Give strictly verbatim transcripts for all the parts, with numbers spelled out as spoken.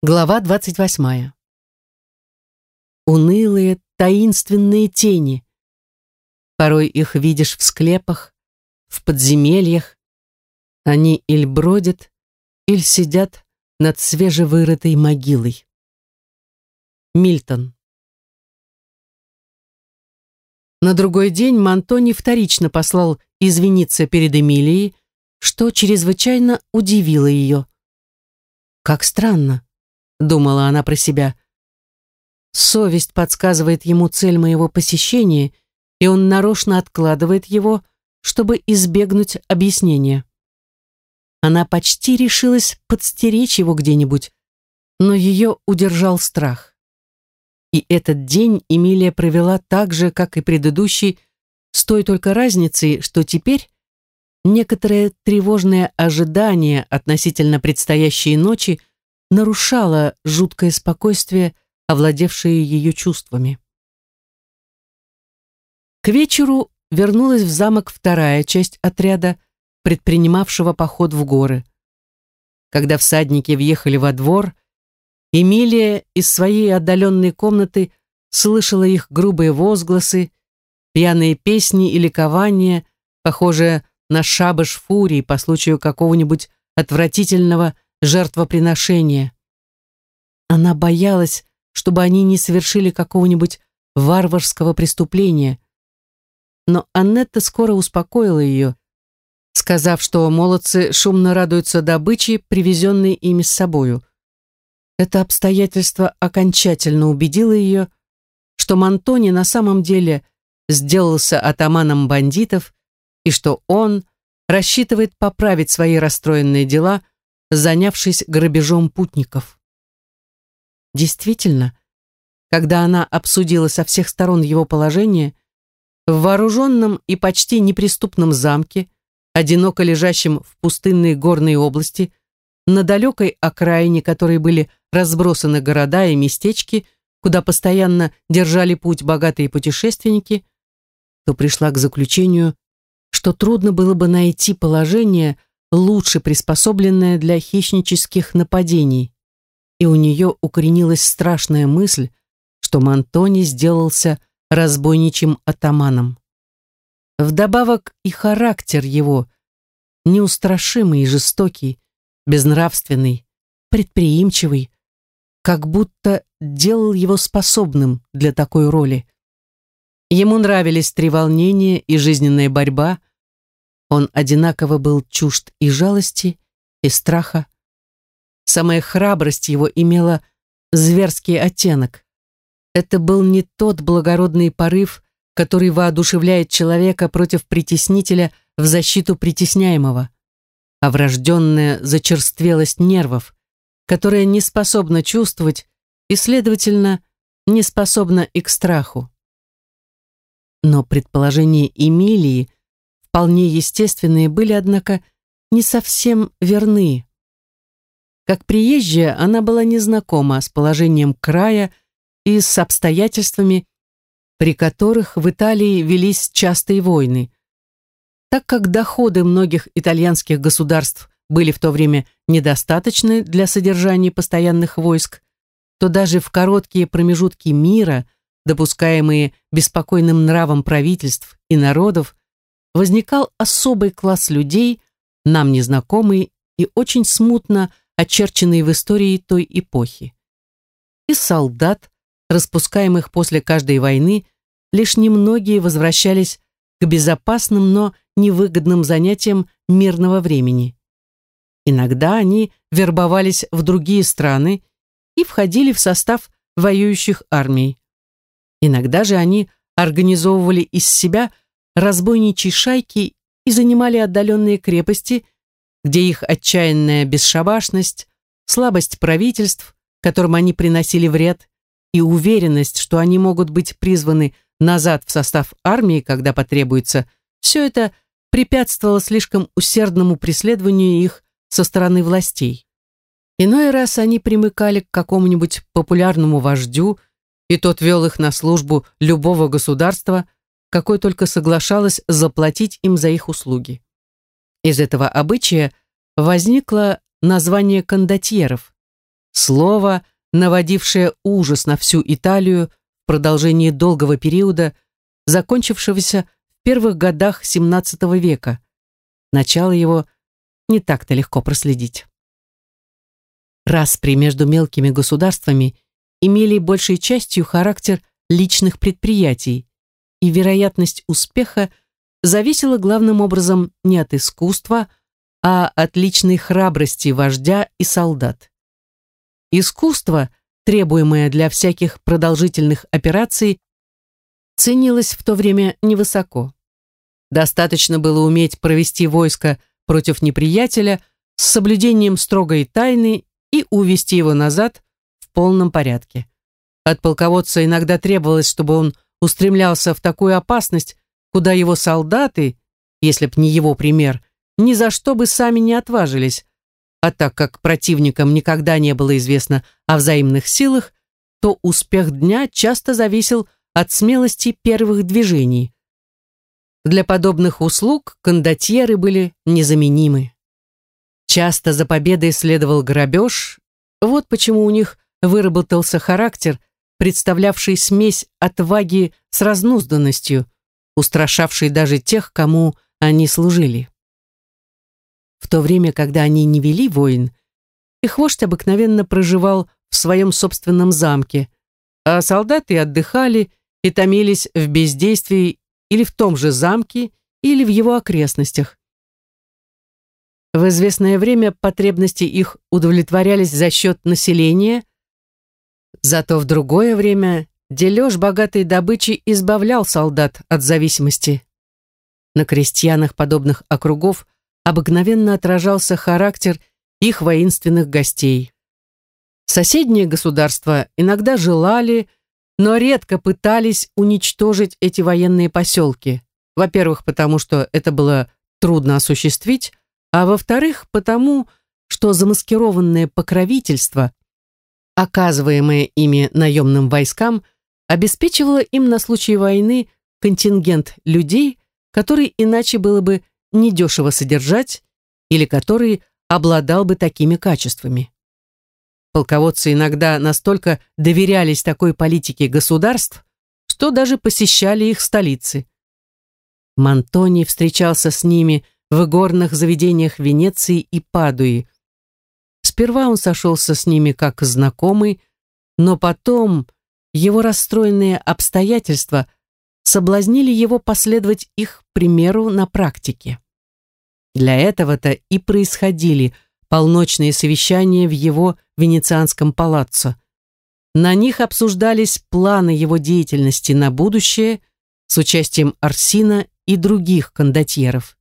Глава двадцать восьмая. Унылые, таинственные тени. Порой их видишь в склепах, в подземельях. Они иль бродят, иль сидят над свежевырытой могилой. Мильтон. На другой день Монтони вторично послал извиниться перед Эмилией, что чрезвычайно удивило ее. «Как странно», — думала она про себя. «Совесть подсказывает ему цель моего посещения, и он нарочно откладывает его, чтобы избегнуть объяснения». Она почти решилась подстеречь его где-нибудь, но ее удержал страх. И этот день Эмилия провела так же, как и предыдущий, с той только разницей, что теперь некоторое тревожное ожидание относительно предстоящей ночи нарушало жуткое спокойствие, овладевшее ее чувствами. К вечеру вернулась в замок вторая часть отряда, предпринимавшего поход в горы. Когда всадники въехали во двор, Эмилия из своей отдаленной комнаты слышала их грубые возгласы, пьяные песни и ликование, похожее на шабаш фурии по случаю какого-нибудь отвратительного жертвоприношения. Она боялась, чтобы они не совершили какого-нибудь варварского преступления. Но Аннетта скоро успокоила ее, сказав, что молодцы шумно радуются добыче, привезенной ими с собою. Это обстоятельство окончательно убедило ее, что Монтони на самом деле сделался атаманом бандитов и что он рассчитывает поправить свои расстроенные дела, занявшись грабежом путников. Действительно, когда она обсудила со всех сторон его положение, в вооруженном и почти неприступном замке, одиноко лежащем в пустынной горной области, на далекой окраине которой были разбросаны города и местечки, куда постоянно держали путь богатые путешественники, то пришла к заключению, что трудно было бы найти положение, лучше приспособленное для хищнических нападений, и у нее укоренилась страшная мысль, что Монтони сделался разбойничьим атаманом. Вдобавок и характер его, неустрашимый и жестокий, безнравственный, предприимчивый, как будто делал его способным для такой роли. Ему нравились треволнения и жизненная борьба. Он одинаково был чужд и жалости, и страха. Самая храбрость его имела зверский оттенок. Это был не тот благородный порыв, который воодушевляет человека против притеснителя в защиту притесняемого, а врожденная зачерствелость нервов, которая не способна чувствовать и, следовательно, не способна и к страху. Но предположения Эмилии, вполне естественные, были, однако, не совсем верны. Как приезжая, она была незнакома с положением края и с обстоятельствами, при которых в Италии велись частые войны. Так как доходы многих итальянских государств были в то время недостаточны для содержания постоянных войск, то даже в короткие промежутки мира, допускаемые беспокойным нравом правительств и народов, возникал особый класс людей, нам незнакомый и очень смутно очерченный в истории той эпохи. Из солдат, распускаемых после каждой войны, лишь немногие возвращались к безопасным, но невыгодным занятиям мирного времени. Иногда они вербовались в другие страны и входили в состав воюющих армий. Иногда же они организовывали из себя разбойничьи шайки и занимали отдаленные крепости, где их отчаянная бесшабашность, слабость правительств, которым они приносили вред, и уверенность, что они могут быть призваны назад в состав армии, когда потребуется, все это препятствовало слишком усердному преследованию их со стороны властей. Иной раз они примыкали к какому-нибудь популярному вождю, и тот вел их на службу любого государства, какое только соглашалось заплатить им за их услуги. Из этого обычая возникло название кондотьеров, слово, наводившее ужас на всю Италию в продолжении долгого периода, закончившегося в первых годах семнадцатого века. Начало его не так-то легко проследить. Распри между мелкими государствами имели большей частью характер личных предприятий, и вероятность успеха зависела главным образом не от искусства, а от личной храбрости вождя и солдат. Искусство, требуемое для всяких продолжительных операций, ценилось в то время невысоко. Достаточно было уметь провести войско против неприятеля с соблюдением строгой тайны и увести его назад в полном порядке. От полководца иногда требовалось, чтобы он устремлялся в такую опасность, куда его солдаты, если б не его пример, ни за что бы сами не отважились, а так как противникам никогда не было известно о взаимных силах, то успех дня часто зависел от смелости первых движений. Для подобных услуг кондотьеры были незаменимы. Часто за победой следовал грабеж, вот почему у них выработался характер, представлявший смесь отваги с разнузданностью, устрашавший даже тех, кому они служили. В то время, когда они не вели войн, их вождь обыкновенно проживал в своем собственном замке, а солдаты отдыхали и томились в бездействии или в том же замке, или в его окрестностях. В известное время потребности их удовлетворялись за счет населения, зато в другое время дележ богатой добычи избавлял солдат от зависимости. На крестьянах подобных округов обыкновенно отражался характер их воинственных гостей. Соседние государства иногда желали, но редко пытались уничтожить эти военные поселки. Во-первых, потому что это было трудно осуществить, а во-вторых, потому что замаскированное покровительство, оказываемое ими наемным войскам, обеспечивало им на случай войны контингент людей, который иначе было бы недешево содержать или который обладал бы такими качествами. Полководцы иногда настолько доверялись такой политике государств, что даже посещали их столицы. Мантоний встречался с ними в игорных заведениях Венеции и Падуи. Сперва он сошелся с ними как знакомый, но потом его расстроенные обстоятельства соблазнили его последовать их примеру на практике. Для этого-то и происходили полночные совещания в его венецианском палаццо. На них обсуждались планы его деятельности на будущее с участием Орсина и других кондотьеров.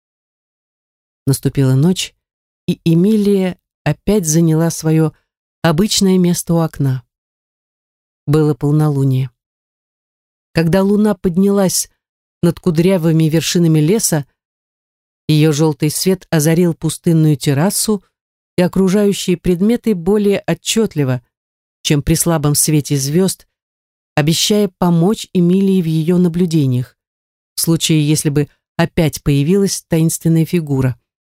Наступила ночь, и Эмилия опять заняла свое обычное место у окна. Было полнолуние. Когда луна поднялась над кудрявыми вершинами леса, ее желтый свет озарил пустынную террасу и окружающие предметы более отчетливо, чем при слабом свете звезд, обещая помочь Эмилии в ее наблюдениях, в случае, если бы опять появилась таинственная фигура.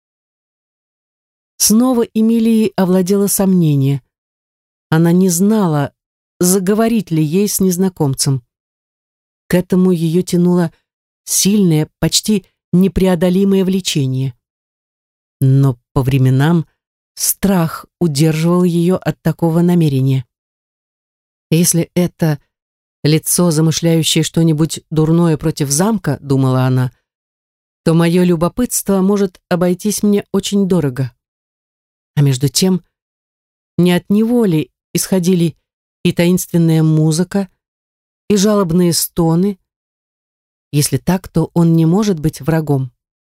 Снова Эмилией овладело сомнение. Она не знала, заговорить ли ей с незнакомцем. К этому ее тянуло сильное, почти непреодолимое влечение. Но по временам страх удерживал ее от такого намерения. Если это лицо, замышляющее что-нибудь дурное против замка, думала она, то мое любопытство может обойтись мне очень дорого. А между тем, не от него ли исходили и таинственная музыка, и жалобные стоны? Если так, то он не может быть врагом.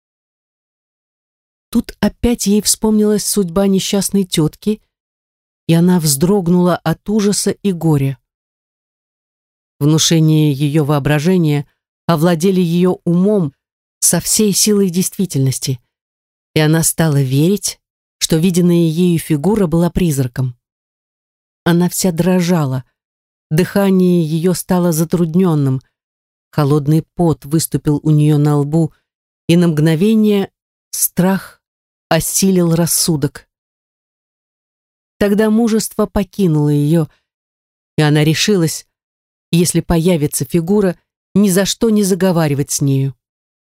Тут опять ей вспомнилась судьба несчастной тетки, и она вздрогнула от ужаса и горя. Внушения ее воображения овладели ее умом со всей силой действительности, и она стала верить, что виденная ею фигура была призраком. Она вся дрожала, дыхание ее стало затрудненным, холодный пот выступил у нее на лбу, и на мгновение страх осилил рассудок. Тогда мужество покинуло ее, и она решилась, если появится фигура, ни за что не заговаривать с нею.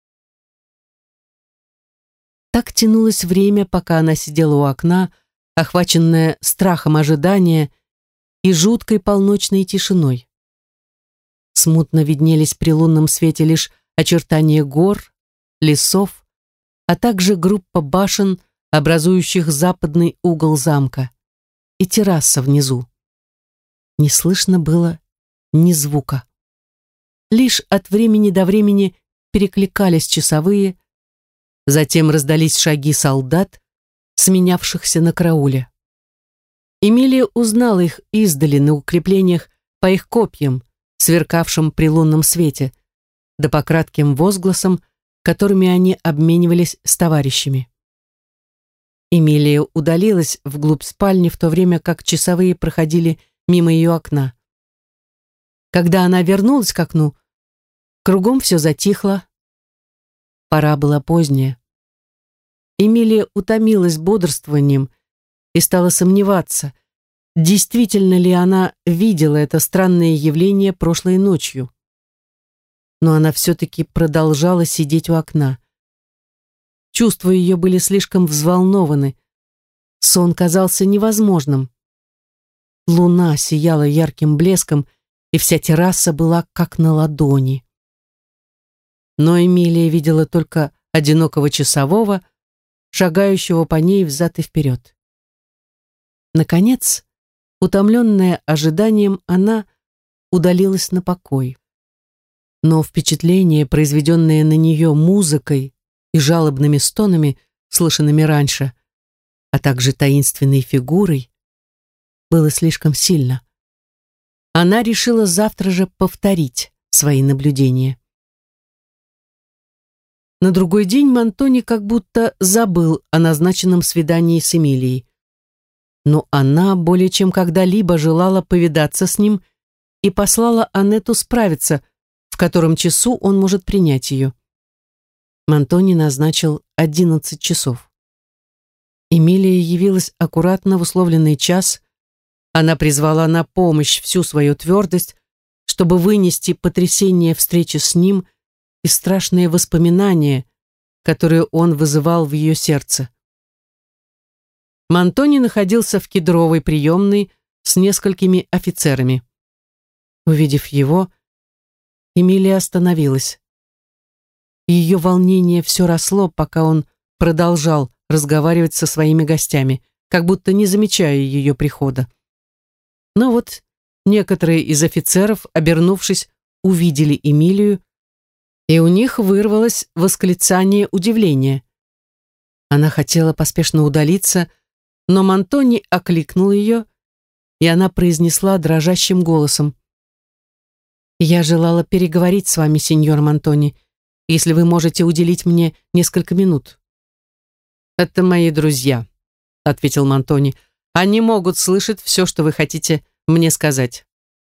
Так тянулось время, пока она сидела у окна, охваченная страхом ожидания и жуткой полночной тишиной. Смутно виднелись при лунном свете лишь очертания гор, лесов, а также группа башен, образующих западный угол замка, и терраса внизу. Не слышно было ни звука. Лишь от времени до времени перекликались часовые, затем раздались шаги солдат, сменявшихся на карауле. Эмилия узнала их издали на укреплениях по их копьям, сверкавшим при лунном свете, да по кратким возгласам, которыми они обменивались с товарищами. Эмилия удалилась вглубь спальни, в то время как часовые проходили мимо ее окна. Когда она вернулась к окну, кругом все затихло. Пора была поздняя. Эмилия утомилась бодрствованием и стала сомневаться, действительно ли она видела это странное явление прошлой ночью. Но она все-таки продолжала сидеть у окна. Чувства ее были слишком взволнованы. Сон казался невозможным. Луна сияла ярким блеском, и вся терраса была как на ладони. Но Эмилия видела только одинокого часового, шагающего по ней взад и вперед. Наконец, утомленная ожиданием, она удалилась на покой. Но впечатление, произведенное на нее музыкой и жалобными стонами, слышанными раньше, а также таинственной фигурой, было слишком сильно. Она решила завтра же повторить свои наблюдения. На другой день Монтони как будто забыл о назначенном свидании с Эмилией. Но она более чем когда-либо желала повидаться с ним и послала Аннету справиться, в котором часу он может принять ее. Монтони назначил одиннадцать часов. Эмилия явилась аккуратно в условленный час. Она призвала на помощь всю свою твердость, чтобы вынести потрясение встречи с ним и страшные воспоминания, которые он вызывал в ее сердце. Монтони находился в кедровой приемной с несколькими офицерами. Увидев его, Эмилия остановилась. Ее волнение все росло, пока он продолжал разговаривать со своими гостями, как будто не замечая ее прихода. Но вот некоторые из офицеров, обернувшись, увидели Эмилию, и у них вырвалось восклицание удивления. Она хотела поспешно удалиться, но Монтони окликнул ее, и она произнесла дрожащим голосом: «Я желала переговорить с вами, сеньор Монтони, если вы можете уделить мне несколько минут». «Это мои друзья», — ответил Монтони. «Они могут слышать все, что вы хотите мне сказать».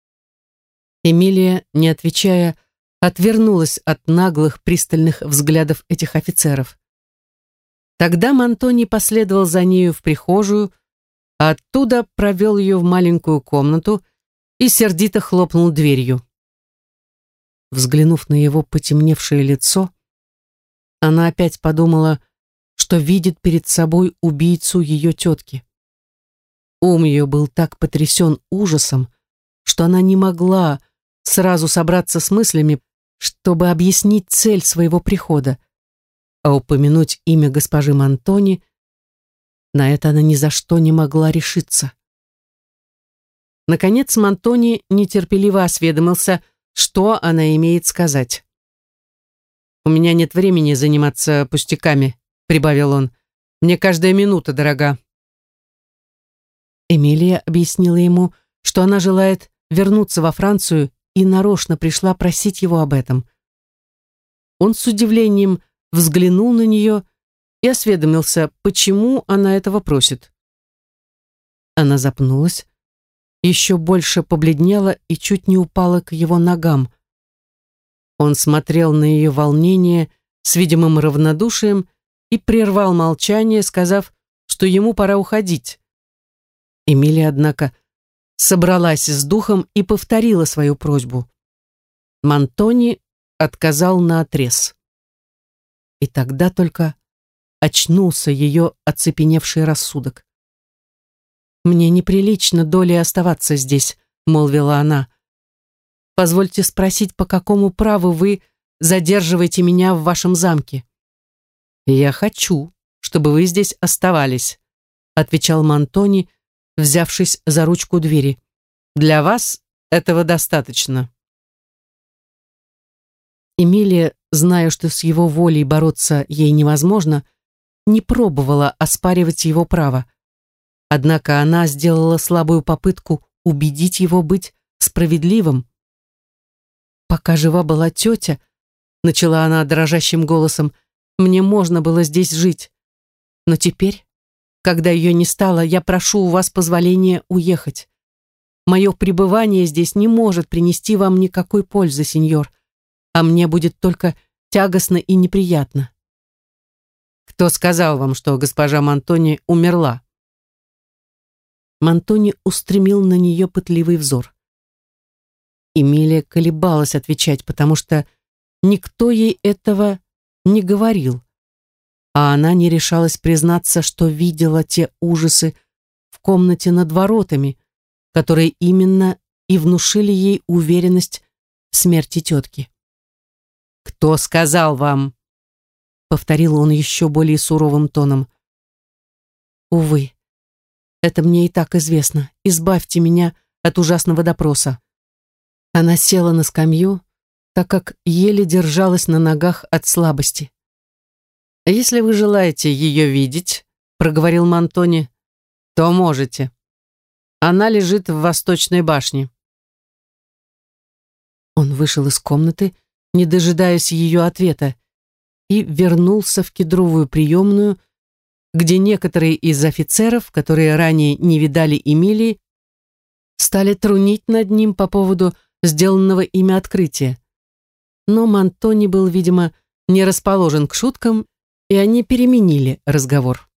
Эмилия, не отвечая, отвернулась от наглых пристальных взглядов этих офицеров. Тогда Монтони последовал за нею в прихожую, а оттуда провел ее в маленькую комнату и сердито хлопнул дверью. Взглянув на его потемневшее лицо, она опять подумала, что видит перед собой убийцу ее тетки. Ум ее был так потрясен ужасом, что она не могла сразу собраться с мыслями, чтобы объяснить цель своего прихода, а упомянуть имя госпожи Монтони, на это она ни за что не могла решиться. Наконец Монтони нетерпеливо осведомился, что она имеет сказать. «У меня нет времени заниматься пустяками», — прибавил он. «Мне каждая минута дорога». Эмилия объяснила ему, что она желает вернуться во Францию и нарочно пришла просить его об этом. Он с удивлением взглянул на нее и осведомился, почему она этого просит. Она запнулась, еще больше побледнела и чуть не упала к его ногам. Он смотрел на ее волнение с видимым равнодушием и прервал молчание, сказав, что ему пора уходить. Эмилия, однако, собралась с духом и повторила свою просьбу. Мантони отказал наотрез. И тогда только очнулся ее оцепеневший рассудок. «Мне неприлично долей оставаться здесь», — молвила она. «Позвольте спросить, по какому праву вы задерживаете меня в вашем замке?» «Я хочу, чтобы вы здесь оставались», — отвечал Мантони, взявшись за ручку двери. «Для вас этого достаточно». Эмилия, зная, что с его волей бороться ей невозможно, не пробовала оспаривать его право. Однако она сделала слабую попытку убедить его быть справедливым. «Пока жива была тетя», — начала она дрожащим голосом, — «мне можно было здесь жить. Но теперь, когда ее не стало, я прошу у вас позволения уехать. Мое пребывание здесь не может принести вам никакой пользы, сеньор, а мне будет только тягостно и неприятно». «Кто сказал вам, что госпожа Мантони умерла?» Мантони устремил на нее пытливый взор. Эмилия колебалась отвечать, потому что никто ей этого не говорил, а она не решалась признаться, что видела те ужасы в комнате над воротами, которые именно и внушили ей уверенность в смерти тетки. «Кто сказал вам?» — повторил он еще более суровым тоном. «Увы, это мне и так известно. Избавьте меня от ужасного допроса». Она села на скамью, так как еле держалась на ногах от слабости. «Если вы желаете ее видеть, — проговорил Мантони, — то можете. Она лежит в восточной башне». Он вышел из комнаты, не дожидаясь ее ответа, и вернулся в кедровую приемную, где некоторые из офицеров, которые ранее не видали Эмилии, стали трунить над ним по поводу сделанного ими открытия. Но Мантони был, видимо, не расположен к шуткам, и они переменили разговор.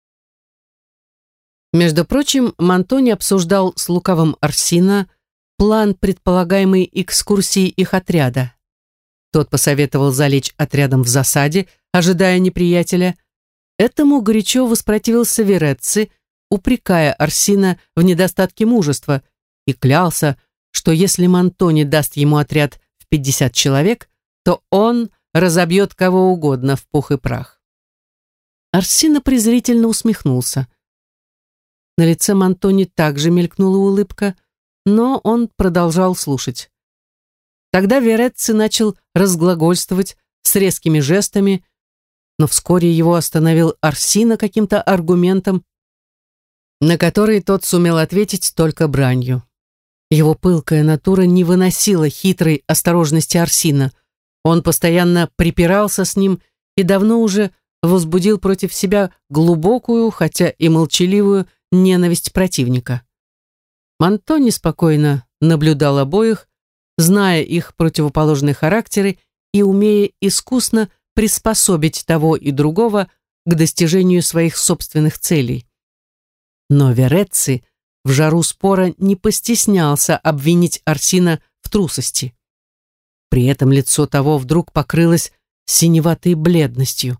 Между прочим, Мантони обсуждал с лукавым Орсино план предполагаемой экскурсии их отряда. Тот посоветовал залечь отрядом в засаде, ожидая неприятеля. Этому горячо воспротивился Верецци, упрекая Орсино в недостатке мужества, и клялся, что если Мантони даст ему отряд в пятьдесят человек, то он разобьет кого угодно в пух и прах. Орсино презрительно усмехнулся. На лице Мантони также мелькнула улыбка, но он продолжал слушать. Тогда Верецци начал разглагольствовать с резкими жестами, но вскоре его остановил Орсино каким-то аргументом, на который тот сумел ответить только бранью. Его пылкая натура не выносила хитрой осторожности Орсино. Он постоянно припирался с ним и давно уже возбудил против себя глубокую, хотя и молчаливую, ненависть противника. Мантони спокойно наблюдал обоих, зная их противоположные характеры и умея искусно приспособить того и другого к достижению своих собственных целей. Но Верецци в жару спора не постеснялся обвинить Орсино в трусости. При этом лицо того вдруг покрылось синеватой бледностью.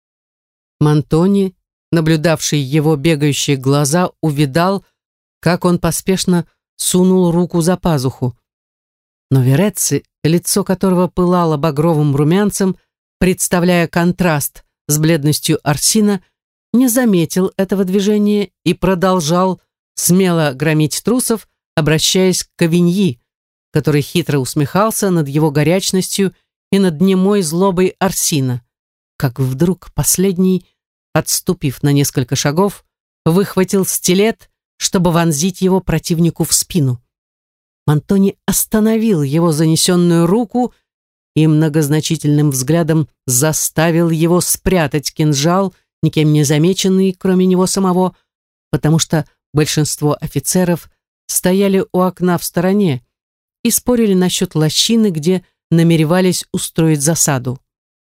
Мантони, наблюдавший его бегающие глаза, увидал, как он поспешно сунул руку за пазуху. Но Верецци, лицо которого пылало багровым румянцем, представляя контраст с бледностью Орсино, не заметил этого движения и продолжал смело громить трусов, обращаясь к Кавиньи, который хитро усмехался над его горячностью и над немой злобой Орсино, как вдруг последний, отступив на несколько шагов, выхватил стилет, чтобы вонзить его противнику в спину. Мантони остановил его занесенную руку и многозначительным взглядом заставил его спрятать кинжал, никем не замеченный, кроме него самого, потому что большинство офицеров стояли у окна в стороне и спорили насчет лощины, где намеревались устроить засаду.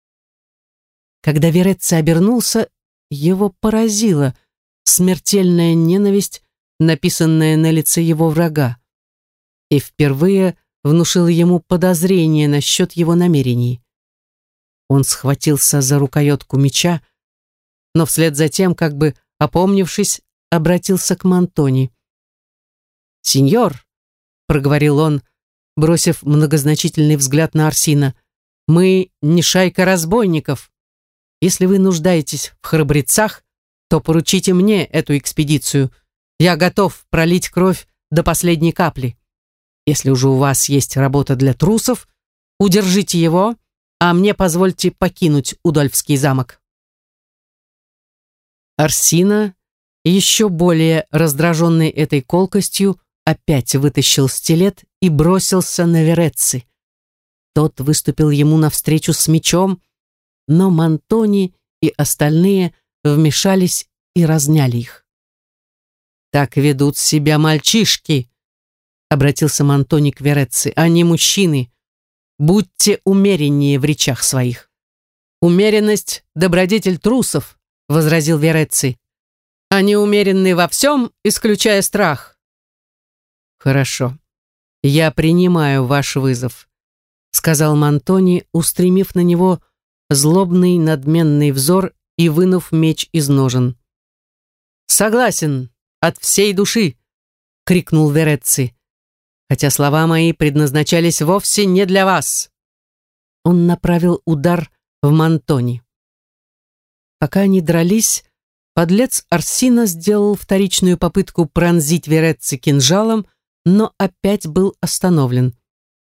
Когда Верецци обернулся, его поразила смертельная ненависть, написанное на лице его врага, и впервые внушило ему подозрение насчет его намерений. Он схватился за рукоятку меча, но вслед за тем, как бы опомнившись, обратился к Мантони. «Сеньор», — проговорил он, бросив многозначительный взгляд на Арсина, — «мы не шайка разбойников. Если вы нуждаетесь в храбрецах, то поручите мне эту экспедицию. Я готов пролить кровь до последней капли. Если уже у вас есть работа для трусов, удержите его, а мне позвольте покинуть Удольфский замок». Арсина, еще более раздраженный этой колкостью, опять вытащил стилет и бросился на Верецци. Тот выступил ему навстречу с мечом, но Мантони и остальные вмешались и разняли их. «Так ведут себя мальчишки», — обратился Мантони к Верецци, — «а не мужчины. Будьте умереннее в речах своих». «Умеренность — добродетель трусов», — возразил Верецци. «Они умеренны во всем, исключая страх». «Хорошо, я принимаю ваш вызов», — сказал Мантони, устремив на него злобный надменный взор и вынув меч из ножен. «Согласен, от всей души», — крикнул Верецци, «хотя слова мои предназначались вовсе не для вас». Он направил удар в Мантони. Пока они дрались, подлец Арсина сделал вторичную попытку пронзить Верецци кинжалом, но опять был остановлен.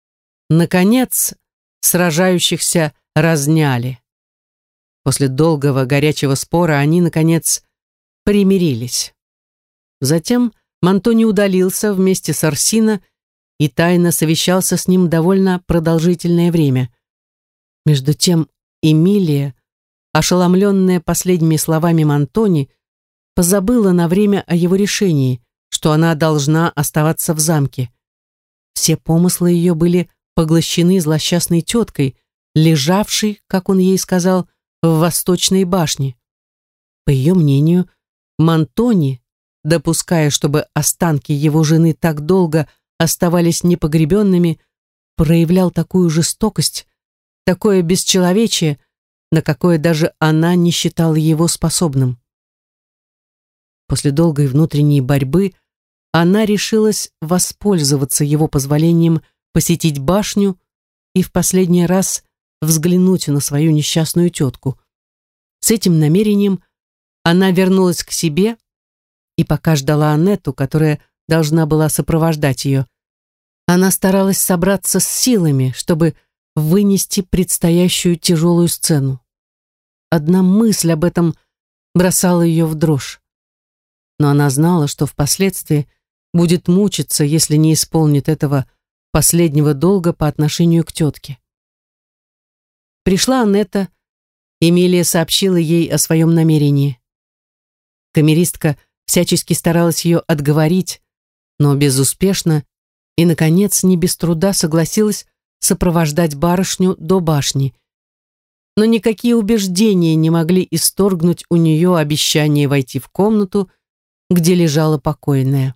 Наконец, сражающихся разняли. После долгого горячего спора они, наконец, примирились. Затем Мантони удалился вместе с Арсино и тайно совещался с ним довольно продолжительное время. Между тем Эмилия, ошеломленная последними словами Мантони, позабыла на время о его решении, что она должна оставаться в замке. Все помыслы ее были поглощены злосчастной теткой, лежавшей, как он ей сказал, в восточной башне. По ее мнению, Мантони, допуская, чтобы останки его жены так долго оставались непогребенными, проявлял такую жестокость, такое бесчеловечие, на какое даже она не считала его способным. После долгой внутренней борьбы она решилась воспользоваться его позволением посетить башню и в последний раз взглянуть на свою несчастную тетку. С этим намерением она вернулась к себе и пока ждала Аннету, которая должна была сопровождать ее, она старалась собраться с силами, чтобы вынести предстоящую тяжелую сцену. Одна мысль об этом бросала ее в дрожь. Но она знала, что впоследствии будет мучиться, если не исполнит этого последнего долга по отношению к тетке. Пришла Аннета, Эмилия сообщила ей о своем намерении. Камеристка всячески старалась ее отговорить, но безуспешно, и, наконец, не без труда согласилась сопровождать барышню до башни. Но никакие убеждения не могли исторгнуть у нее обещание войти в комнату, где лежала покойная.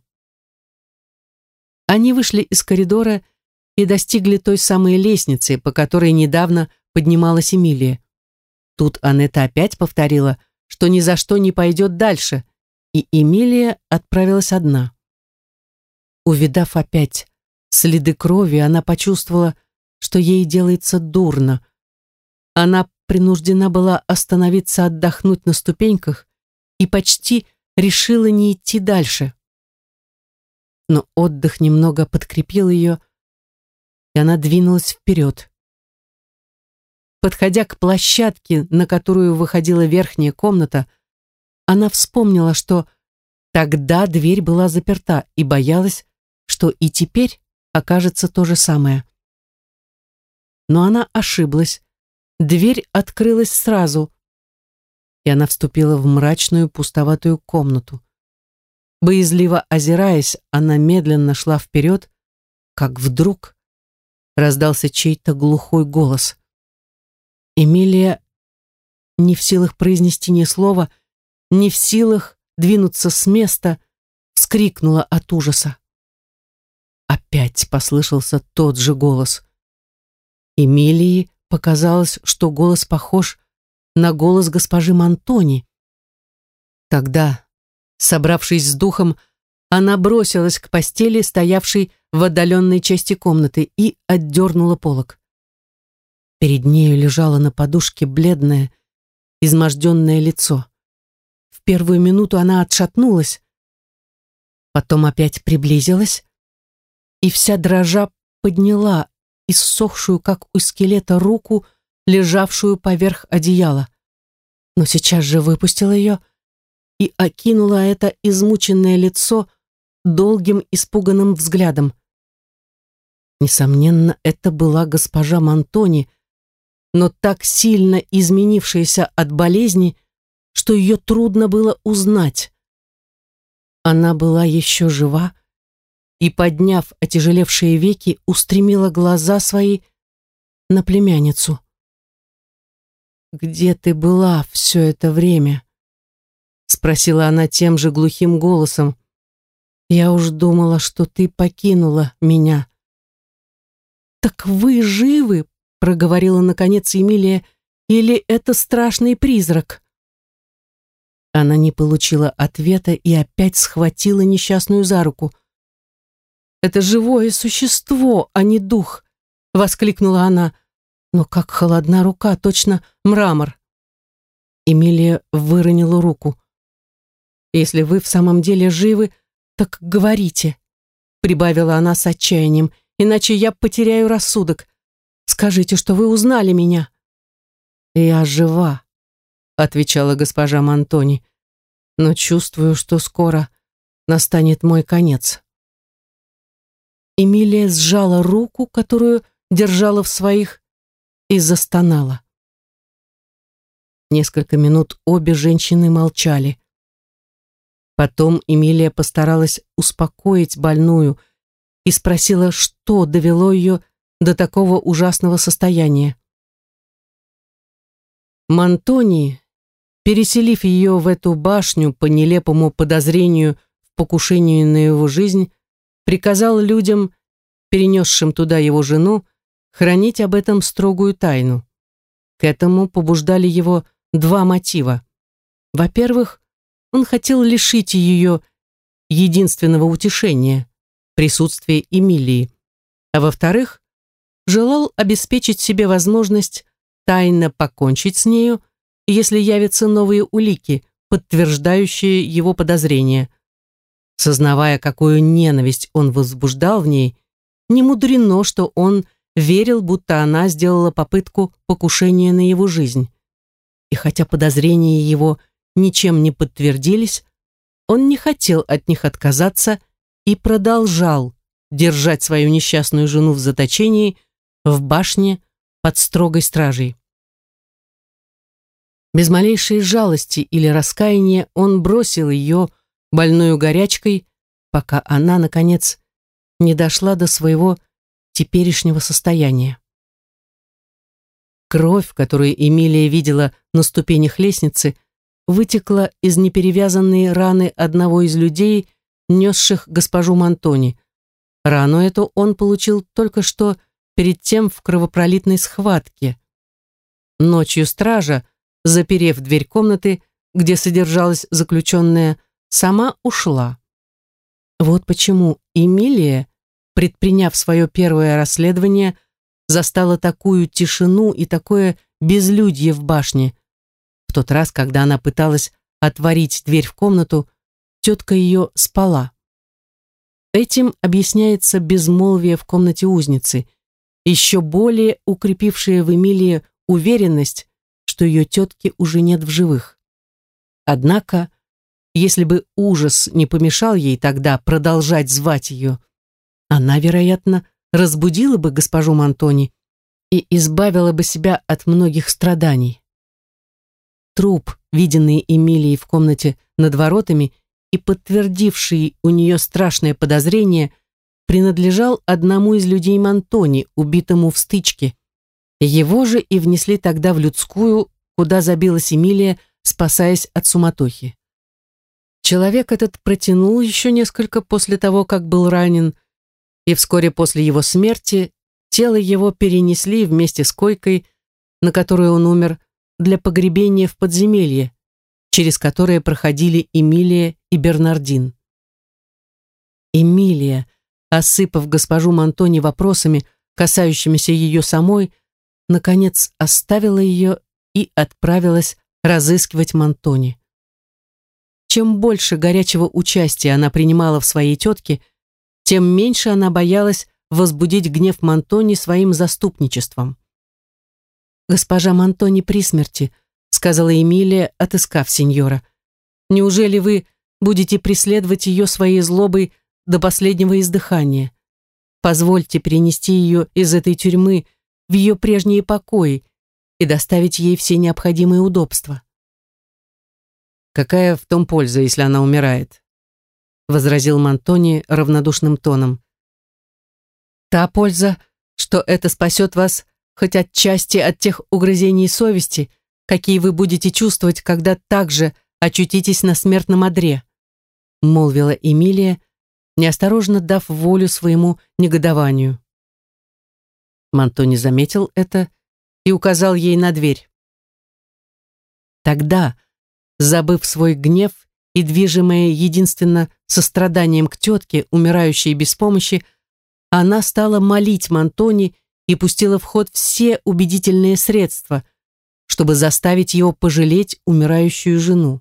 Они вышли из коридора и достигли той самой лестницы, по которой недавно поднималась Эмилия. Тут Аннета опять повторила, что ни за что не пойдет дальше, и Эмилия отправилась одна. Увидав опять следы крови, она почувствовала, что ей делается дурно. Она принуждена была остановиться отдохнуть на ступеньках и почти решила не идти дальше. Но отдых немного подкрепил ее, и она двинулась вперед. Подходя к площадке, на которую выходила верхняя комната, она вспомнила, что тогда дверь была заперта, и боялась, что и теперь окажется то же самое. Но она ошиблась. Дверь открылась сразу, и она вступила в мрачную пустоватую комнату. Боязливо озираясь, она медленно шла вперед, как вдруг раздался чей-то глухой голос. Эмилия, не в силах произнести ни слова, не в силах двинуться с места, вскрикнула от ужаса. Опять послышался тот же голос. Эмилии показалось, что голос похож на голос госпожи Монтони. Тогда, собравшись с духом, она бросилась к постели, стоявшей в отдаленной части комнаты, и отдернула полог. Перед нею лежало на подушке бледное, изможденное лицо. В первую минуту она отшатнулась, потом опять приблизилась и вся дрожа подняла иссохшую, как у скелета, руку, лежавшую поверх одеяла. Но сейчас же выпустила ее и окинула это измученное лицо долгим испуганным взглядом. Несомненно, это была госпожа Монтони, но так сильно изменившаяся от болезни, что ее трудно было узнать. Она была еще жива и, подняв отяжелевшие веки, устремила глаза свои на племянницу. «Где ты была все это время?» — спросила она тем же глухим голосом. «Я уж думала, что ты покинула меня». «Так вы живы?» — проговорила наконец Эмилия. «Или это страшный призрак?» Она не получила ответа и опять схватила несчастную за руку. «Это живое существо, а не дух!» — воскликнула она. Но как холодна рука, точно мрамор. Эмилия выронила руку. «Если вы в самом деле живы, так говорите», — прибавила она с отчаянием, «иначе я потеряю рассудок. Скажите, что вы узнали меня». «Я жива», — отвечала госпожа Монтони, «но чувствую, что скоро настанет мой конец». Эмилия сжала руку, которую держала в своих, и застонала. Несколько минут обе женщины молчали. Потом Эмилия постаралась успокоить больную и спросила, что довело ее до такого ужасного состояния. Монтони, переселив ее в эту башню по нелепому подозрению в покушении на его жизнь, приказал людям, перенесшим туда его жену, хранить об этом строгую тайну. К этому побуждали его два мотива. Во-первых, он хотел лишить ее единственного утешения — присутствия Эмилии, а во-вторых, желал обеспечить себе возможность тайно покончить с нею, если явятся новые улики, подтверждающие его подозрения. Сознавая, какую ненависть он возбуждал в ней, не мудрено, что он верил, будто она сделала попытку покушения на его жизнь. И хотя подозрения его ничем не подтвердились, он не хотел от них отказаться и продолжал держать свою несчастную жену в заточении в башне под строгой стражей. Без малейшей жалости или раскаяния он бросил ее, больную горячкой, пока она, наконец, не дошла до своего теперешнего состояния. Кровь, которую Эмилия видела на ступенях лестницы, вытекла из неперевязанной раны одного из людей, несших госпожу Монтони. Рану эту он получил только что перед тем в кровопролитной схватке. Ночью стража, заперев дверь комнаты, где содержалась заключенная, сама ушла. Вот почему Эмилия, предприняв свое первое расследование, застала такую тишину и такое безлюдье в башне. В тот раз, когда она пыталась отворить дверь в комнату, тетка ее спала. Этим объясняется безмолвие в комнате узницы, еще более укрепившая в Эмилии уверенность, что ее тетки уже нет в живых. Однако, если бы ужас не помешал ей тогда продолжать звать ее, она, вероятно, разбудила бы госпожу Монтони и избавила бы себя от многих страданий. Труп, виденный Эмилией в комнате над воротами и подтвердивший у нее страшное подозрение, принадлежал одному из людей Монтони, убитому в стычке. Его же и внесли тогда в людскую, куда забилась Эмилия, спасаясь от суматохи. Человек этот протянул еще несколько после того, как был ранен, и вскоре после его смерти тело его перенесли вместе с койкой, на которой он умер, для погребения в подземелье, через которое проходили Эмилия и Бернардин. Эмилия, осыпав госпожу Монтони вопросами, касающимися ее самой, наконец оставила ее и отправилась разыскивать Монтони. Чем больше горячего участия она принимала в своей тетке, тем меньше она боялась возбудить гнев Монтони своим заступничеством. «Госпожа Монтони при смерти», — сказала Эмилия, отыскав сеньора. «Неужели вы будете преследовать ее своей злобой до последнего издыхания? Позвольте перенести ее из этой тюрьмы в ее прежние покои и доставить ей все необходимые удобства». «Какая в том польза, если она умирает?» — возразил Монтони равнодушным тоном. «Та польза, что это спасет вас хоть отчасти от тех угрызений совести, какие вы будете чувствовать, когда также очутитесь на смертном одре», — молвила Эмилия, неосторожно дав волю своему негодованию. Монтони заметил это и указал ей на дверь. Тогда, забыв свой гнев и движимая единственно состраданием к тетке, умирающей без помощи, она стала молить Монтони и пустила в ход все убедительные средства, чтобы заставить его пожалеть умирающую жену.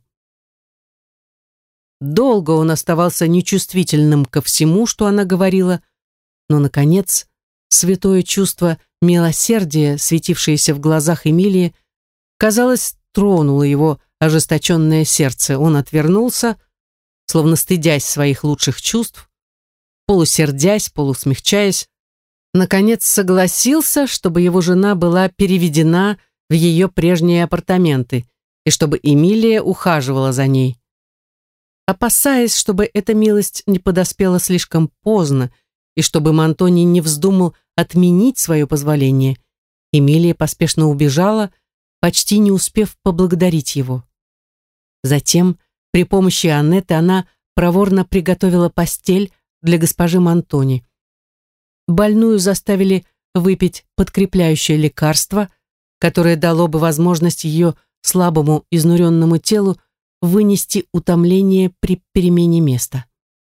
Долго он оставался нечувствительным ко всему, что она говорила, но, наконец, святое чувство милосердия, светившееся в глазах Эмилии, казалось, тронуло его ожесточенное сердце. Он отвернулся, словно стыдясь своих лучших чувств, полусердясь, полусмягчаясь, наконец согласился, чтобы его жена была переведена в ее прежние апартаменты и чтобы Эмилия ухаживала за ней. Опасаясь, чтобы эта милость не подоспела слишком поздно и чтобы Монтони не вздумал отменить свое позволение, Эмилия поспешно убежала, почти не успев поблагодарить его. Затем, при помощи Аннеты, она проворно приготовила постель для госпожи Монтони. Больную заставили выпить подкрепляющее лекарство, которое дало бы возможность ее слабому изнуренному телу вынести утомление при перемене места.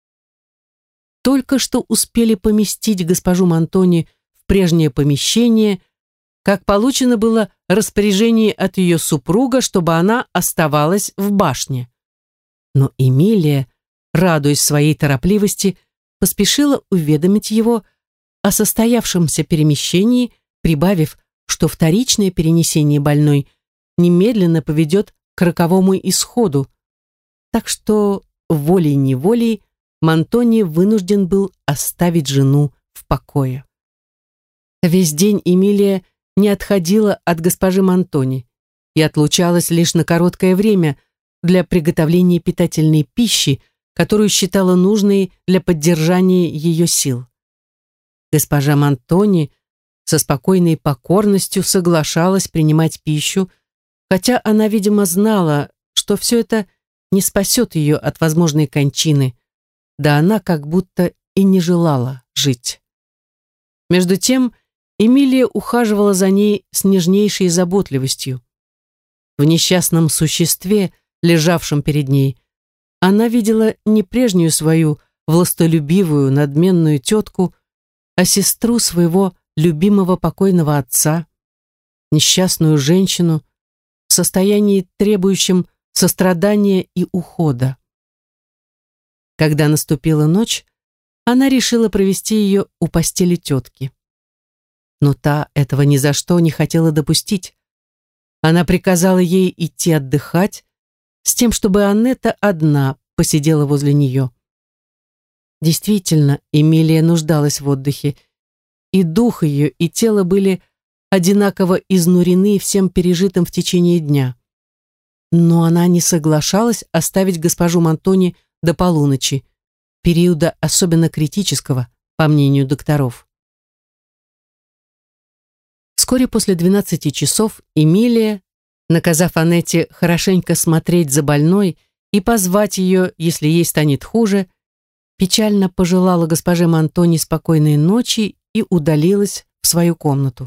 Только что успели поместить госпожу Монтони в прежнее помещение, как получено было распоряжение от ее супруга, чтобы она оставалась в башне. Но Эмилия, радуясь своей торопливости, поспешила уведомить его о состоявшемся перемещении, прибавив, что вторичное перенесение больной немедленно поведет к роковому исходу, так что волей-неволей Монтони вынужден был оставить жену в покое. Весь день Эмилия не отходила от госпожи Монтони и отлучалась лишь на короткое время для приготовления питательной пищи, которую считала нужной для поддержания ее сил. Госпожа Монтони со спокойной покорностью соглашалась принимать пищу, хотя она, видимо, знала, что все это не спасет ее от возможной кончины, да она как будто и не желала жить. Между тем, Эмилия ухаживала за ней с нежнейшей заботливостью. В несчастном существе, лежавшем перед ней, она видела не прежнюю свою властолюбивую, надменную тетку, а сестру своего любимого покойного отца, несчастную женщину, в состоянии, требующем сострадания и ухода. Когда наступила ночь, она решила провести ее у постели тетки. Но та этого ни за что не хотела допустить. Она приказала ей идти отдыхать, с тем, чтобы Аннета одна посидела возле нее. Действительно, Эмилия нуждалась в отдыхе, и дух ее, и тело были одинаково изнурены всем пережитым в течение дня. Но она не соглашалась оставить госпожу Монтони до полуночи, периода особенно критического, по мнению докторов. Вскоре после двенадцати часов Эмилия, наказав Аннете хорошенько смотреть за больной и позвать ее, если ей станет хуже, печально пожелала госпоже Монтони спокойной ночи и удалилась в свою комнату.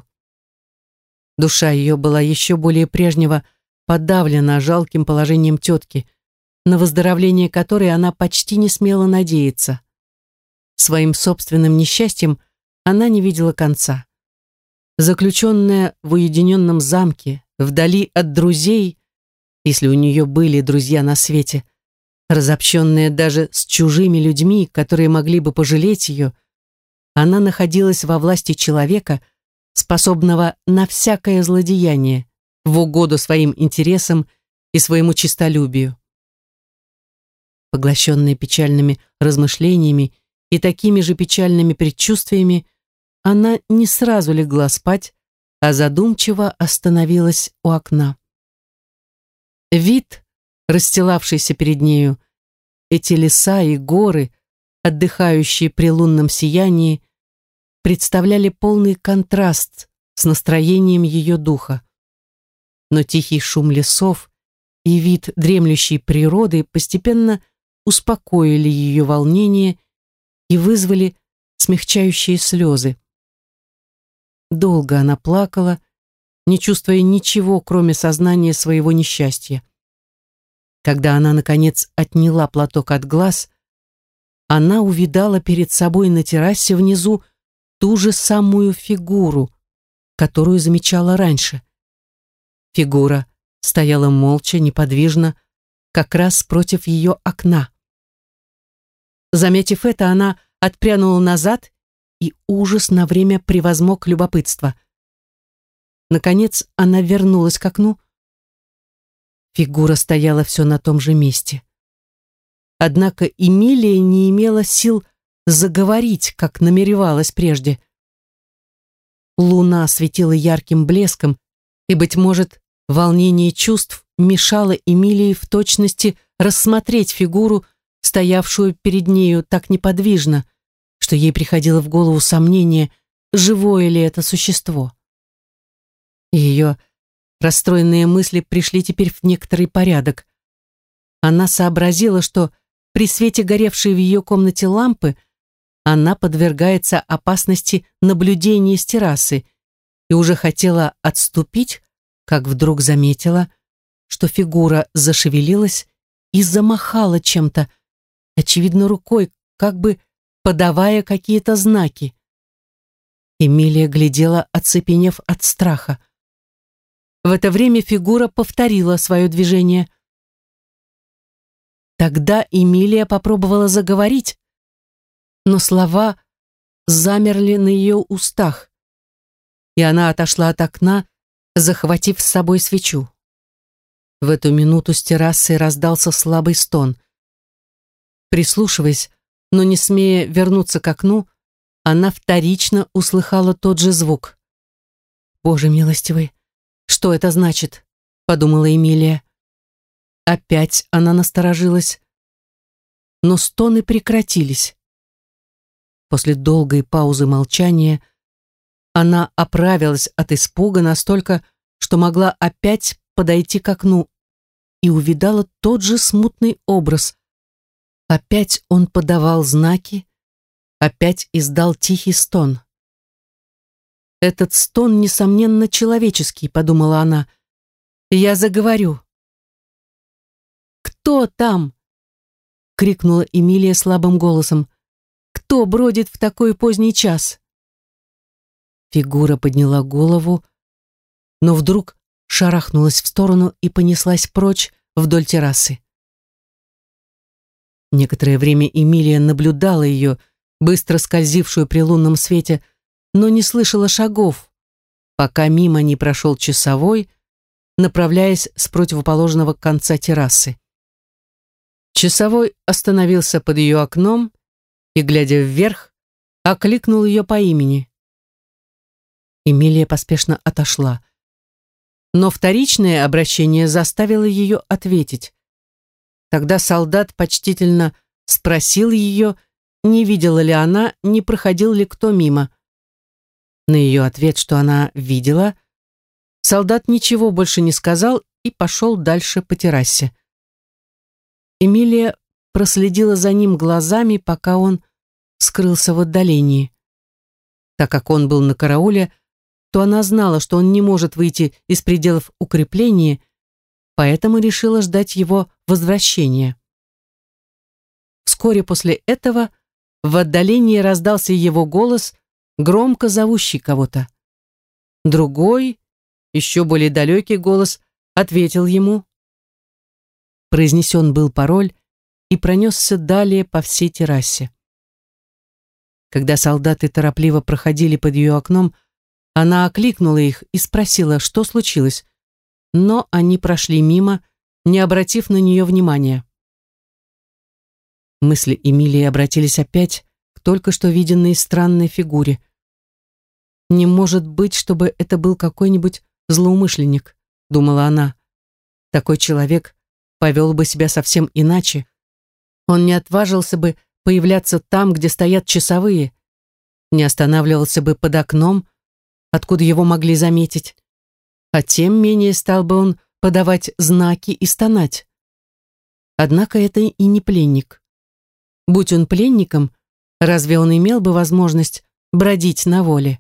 Душа ее была еще более прежнего подавлена жалким положением тетки, на выздоровление которой она почти не смела надеяться. Своим собственным несчастьем она не видела конца. Заключенная в уединенном замке, вдали от друзей, если у нее были друзья на свете, разобщенная даже с чужими людьми, которые могли бы пожалеть ее, она находилась во власти человека, способного на всякое злодеяние, в угоду своим интересам и своему честолюбию. Поглощенная печальными размышлениями и такими же печальными предчувствиями, она не сразу легла спать, а задумчиво остановилась у окна. Вид, расстилавшийся перед нею, эти леса и горы, отдыхающие при лунном сиянии, представляли полный контраст с настроением ее духа. Но тихий шум лесов и вид дремлющей природы постепенно успокоили ее волнение и вызвали смягчающие слезы. Долго она плакала, не чувствуя ничего, кроме сознания своего несчастья. Когда она, наконец, отняла платок от глаз, она увидала перед собой на террасе внизу ту же самую фигуру, которую замечала раньше. Фигура стояла молча, неподвижно, как раз против ее окна. Заметив это, она отпрянула назад, и ужас на время превозмог любопытство. Наконец она вернулась к окну. Фигура стояла все на том же месте. Однако Эмилия не имела сил заговорить, как намеревалась прежде. Луна светила ярким блеском, и, быть может, волнение чувств мешало Эмилии в точности рассмотреть фигуру, стоявшую перед нею так неподвижно, что ей приходило в голову сомнение, живое ли это существо. Ее расстроенные мысли пришли теперь в некоторый порядок. Она сообразила, что при свете горевшей в ее комнате лампы она подвергается опасности наблюдения с террасы и уже хотела отступить, как вдруг заметила, что фигура зашевелилась и замахала чем-то, очевидно, рукой, как бы подавая какие-то знаки. Эмилия глядела, оцепенев от страха. В это время фигура повторила свое движение. Тогда Эмилия попробовала заговорить, но слова замерли на ее устах, и она отошла от окна, захватив с собой свечу. В эту минуту с террасы раздался слабый стон. Прислушиваясь, но не смея вернуться к окну, она вторично услыхала тот же звук. «Боже милостивый, что это значит?» — подумала Эмилия. Опять она насторожилась, но стоны прекратились. После долгой паузы молчания она оправилась от испуга настолько, что могла опять подойти к окну и увидала тот же смутный образ. Опять он подавал знаки, опять издал тихий стон. «Этот стон, несомненно, человеческий», — подумала она. «Я заговорю». «Кто там?» — крикнула Эмилия слабым голосом. «Кто бродит в такой поздний час?» Фигура подняла голову, но вдруг шарахнулась в сторону и понеслась прочь вдоль террасы. Некоторое время Эмилия наблюдала ее, быстро скользившую при лунном свете, но не слышала шагов, пока мимо не прошел часовой, направляясь с противоположного конца террасы. Часовой остановился под ее окном и, глядя вверх, окликнул ее по имени. Эмилия поспешно отошла. Но вторичное обращение заставило ее ответить. Тогда солдат почтительно спросил ее, не видела ли она, не проходил ли кто мимо. На ее ответ, что она видела, солдат ничего больше не сказал и пошел дальше по террасе. Эмилия проследила за ним глазами, пока он скрылся в отдалении. Так как он был на карауле, то она знала, что он не может выйти из пределов укрепления, поэтому решила ждать его возвращения. Вскоре после этого в отдалении раздался его голос, громко зовущий кого-то. Другой, еще более далекий голос ответил ему. Произнесен был пароль и пронесся далее по всей террасе. Когда солдаты торопливо проходили под ее окном, она окликнула их и спросила, что случилось, но они прошли мимо, не обратив на нее внимания. Мысли Эмилии обратились опять к только что виденной странной фигуре. «Не может быть, чтобы это был какой-нибудь злоумышленник», — думала она. «Такой человек повел бы себя совсем иначе. Он не отважился бы появляться там, где стоят часовые, не останавливался бы под окном, откуда его могли заметить, а тем менее стал бы он подавать знаки и стонать. Однако это и не пленник. Будь он пленником, разве он имел бы возможность бродить на воле?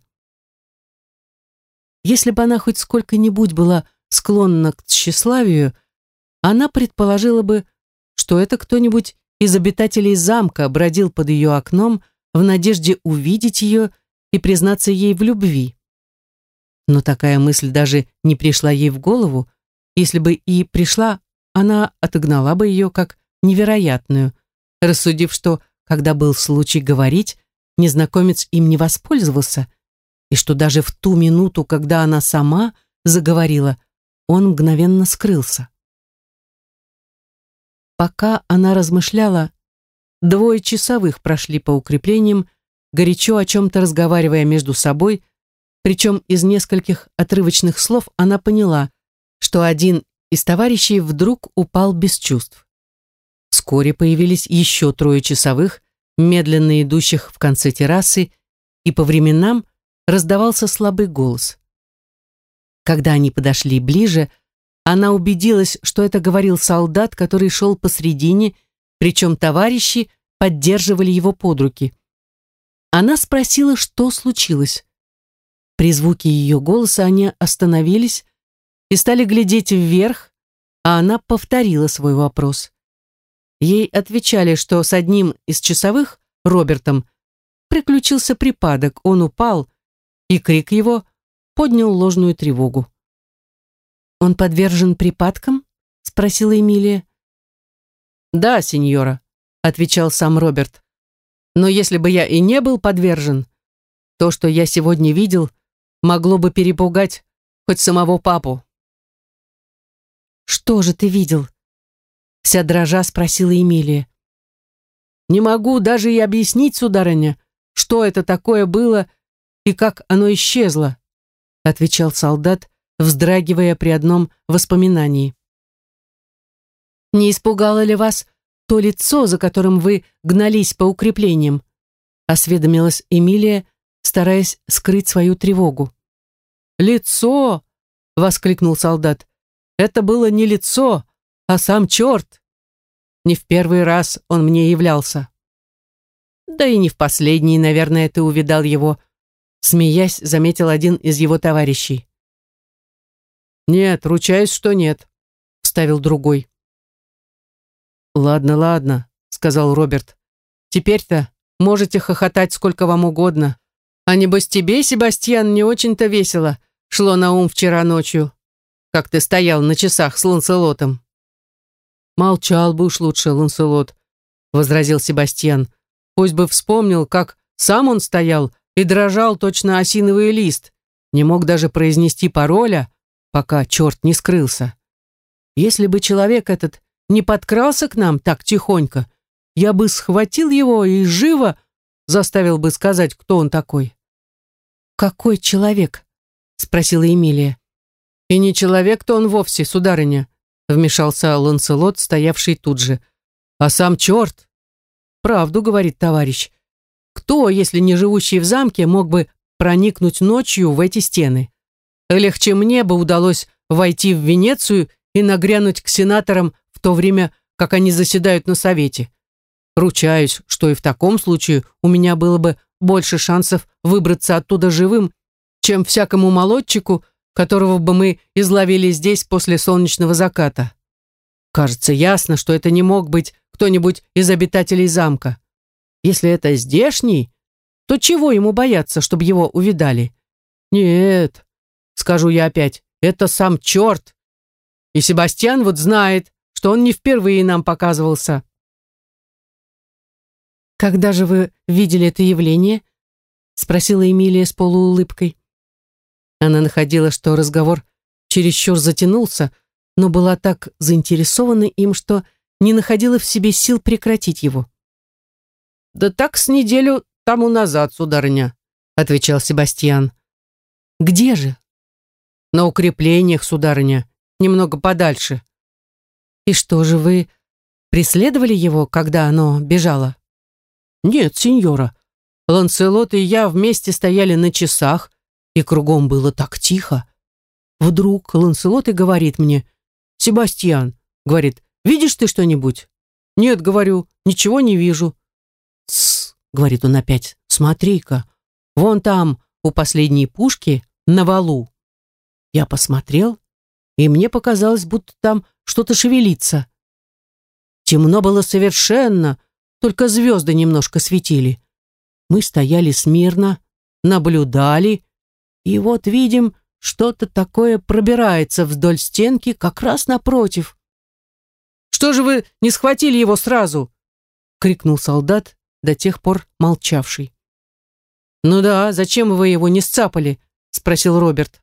Если бы она хоть сколько-нибудь была склонна к тщеславию, она предположила бы, что это кто-нибудь из обитателей замка бродил под ее окном в надежде увидеть ее и признаться ей в любви. Но такая мысль даже не пришла ей в голову. Если бы и пришла, она отогнала бы ее как невероятную, рассудив, что, когда был случай говорить, незнакомец им не воспользовался, и что даже в ту минуту, когда она сама заговорила, он мгновенно скрылся. Пока она размышляла, двое часовых прошли по укреплениям, горячо о чем-то разговаривая между собой, причем из нескольких отрывочных слов она поняла, что один из товарищей вдруг упал без чувств. Вскоре появились еще трое часовых, медленно идущих в конце террасы, и по временам раздавался слабый голос. Когда они подошли ближе, она убедилась, что это говорил солдат, который шел посредине, причем товарищи поддерживали его под руки. Она спросила, что случилось. При звуке ее голоса они остановились и стали глядеть вверх, а она повторила свой вопрос. Ей отвечали, что с одним из часовых, Робертом, приключился припадок, он упал, и крик его поднял ложную тревогу. «Он подвержен припадкам?» — спросила Эмилия. «Да, сеньора», — отвечал сам Роберт. «Но если бы я и не был подвержен, то, что я сегодня видел, могло бы перепугать хоть самого папу». «Что же ты видел?» — вся дрожа спросила Эмилия. «Не могу даже и объяснить, сударыня, что это такое было и как оно исчезло», — отвечал солдат, вздрагивая при одном воспоминании. «Не испугало ли вас то лицо, за которым вы гнались по укреплениям?» — осведомилась Эмилия, стараясь скрыть свою тревогу. «Лицо!» — воскликнул солдат. «Это было не лицо, а сам черт! Не в первый раз он мне являлся». «Да и не в последний, наверное, ты увидал его», — смеясь, заметил один из его товарищей. «Нет, ручаюсь, что нет», — вставил другой. «Ладно, ладно», — сказал Роберт. «Теперь-то можете хохотать сколько вам угодно. А небось тебе, Себастьян, не очень-то весело шло на ум вчера ночью, как ты стоял на часах с Ланселотом». «Молчал бы уж лучше, Ланселот», — возразил Себастьян. «Пусть бы вспомнил, как сам он стоял и дрожал точно осиновый лист, не мог даже произнести пароля, пока черт не скрылся. Если бы человек этот не подкрался к нам так тихонько, я бы схватил его и живо заставил бы сказать, кто он такой». «Какой человек?» — спросила Эмилия. «И не человек-то он вовсе, сударыня», — вмешался Ланселот, стоявший тут же, «а сам черт. Правду говорит товарищ. Кто, если не живущий в замке, мог бы проникнуть ночью в эти стены? Легче мне бы удалось войти в Венецию и нагрянуть к сенаторам в то время как они заседают на совете. Ручаюсь, что и в таком случае у меня было бы больше шансов выбраться оттуда живым, чем всякому молодчику, которого бы мы изловили здесь после солнечного заката. Кажется ясно, что это не мог быть кто-нибудь из обитателей замка. Если это здешний, то чего ему бояться, чтобы его увидали? Нет, скажу я опять, это сам черт. И Себастьян вот знает, что он не впервые нам показывался. «Когда же вы видели это явление?» — спросила Эмилия с полуулыбкой. Она находила, что разговор чересчур затянулся, но была так заинтересована им, что не находила в себе сил прекратить его. «Да так с неделю тому назад, сударыня», — отвечал Себастьян. «Где же?» «На укреплениях, сударыня, немного подальше». «И что же, вы преследовали его, когда оно бежало?» «Нет, сеньора. Ланселот и я вместе стояли на часах, и кругом было так тихо. Вдруг Ланселот и говорит мне: «Себастьян, — говорит, — видишь ты что-нибудь?» «Нет, — говорю, — ничего не вижу». «Тссс, — говорит он опять, — смотри-ка, вон там, у последней пушки, на валу». Я посмотрел, и мне показалось, будто там что-то шевелится. Темно было совершенно, только звезды немножко светили. Мы стояли смирно, наблюдали, и вот видим, что-то такое пробирается вдоль стенки как раз напротив. «Что же вы не схватили его сразу?» — крикнул солдат, до тех пор молчавший. «Ну да, зачем вы его не сцапали?» — спросил Роберт.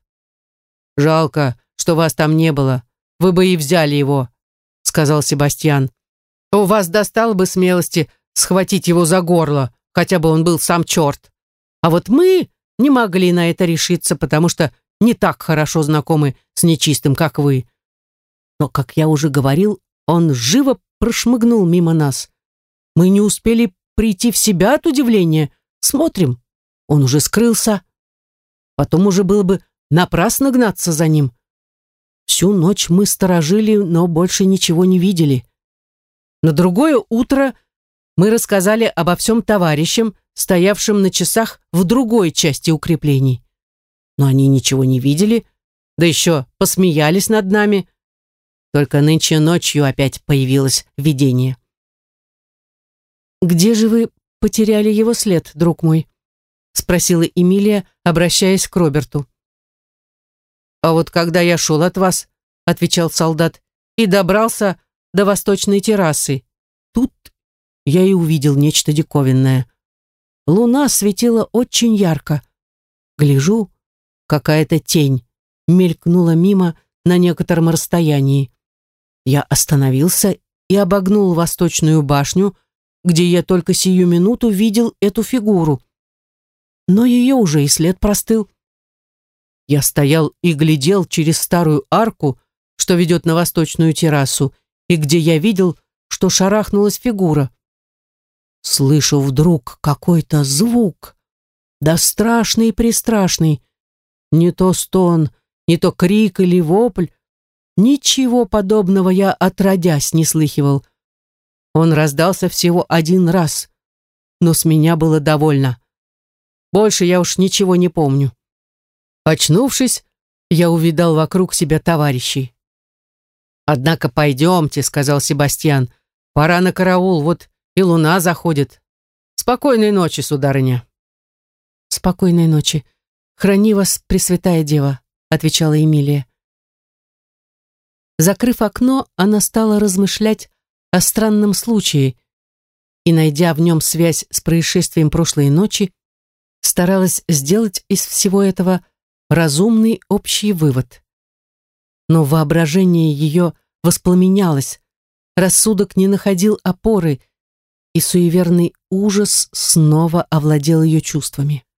«Жалко, что вас там не было. Вы бы и взяли его», — сказал Себастьян. «У вас достало бы смелости схватить его за горло, хотя бы он был сам черт. А вот мы не могли на это решиться, потому что не так хорошо знакомы с нечистым, как вы. Но, как я уже говорил, он живо прошмыгнул мимо нас. Мы не успели прийти в себя от удивления. Смотрим, он уже скрылся. Потом уже было бы напрасно гнаться за ним. Всю ночь мы сторожили, но больше ничего не видели. На другое утро мы рассказали обо всем товарищам, стоявшим на часах в другой части укреплений. Но они ничего не видели, да еще посмеялись над нами. Только нынче ночью опять появилось видение. «Где же вы потеряли его след, друг мой?» — спросила Эмилия, обращаясь к Роберту. «А вот когда я шел от вас, — отвечал солдат, — и добрался до восточной террасы, тут я и увидел нечто диковинное. Луна светила очень ярко. Гляжу, какая-то тень мелькнула мимо на некотором расстоянии. Я остановился и обогнул восточную башню, где я только сию минуту видел эту фигуру. Но ее уже и след простыл. Я стоял и глядел через старую арку, что ведет на восточную террасу, и где я видел, что шарахнулась фигура. Слышу вдруг какой-то звук, да страшный-престрашный. Не то стон, не то крик или вопль. Ничего подобного я отродясь не слыхивал. Он раздался всего один раз, но с меня было довольно. Больше я уж ничего не помню. Очнувшись, я увидал вокруг себя товарищей. «Однако пойдемте», — сказал Себастьян, — «пора на караул, вот и луна заходит. Спокойной ночи, сударыня». «Спокойной ночи. Храни вас, Пресвятая Дева», — отвечала Эмилия. Закрыв окно, она стала размышлять о странном случае и, найдя в нем связь с происшествием прошлой ночи, старалась сделать из всего этого разумный общий вывод. Но воображение ее воспламенялось, рассудок не находил опоры, и суеверный ужас снова овладел ее чувствами.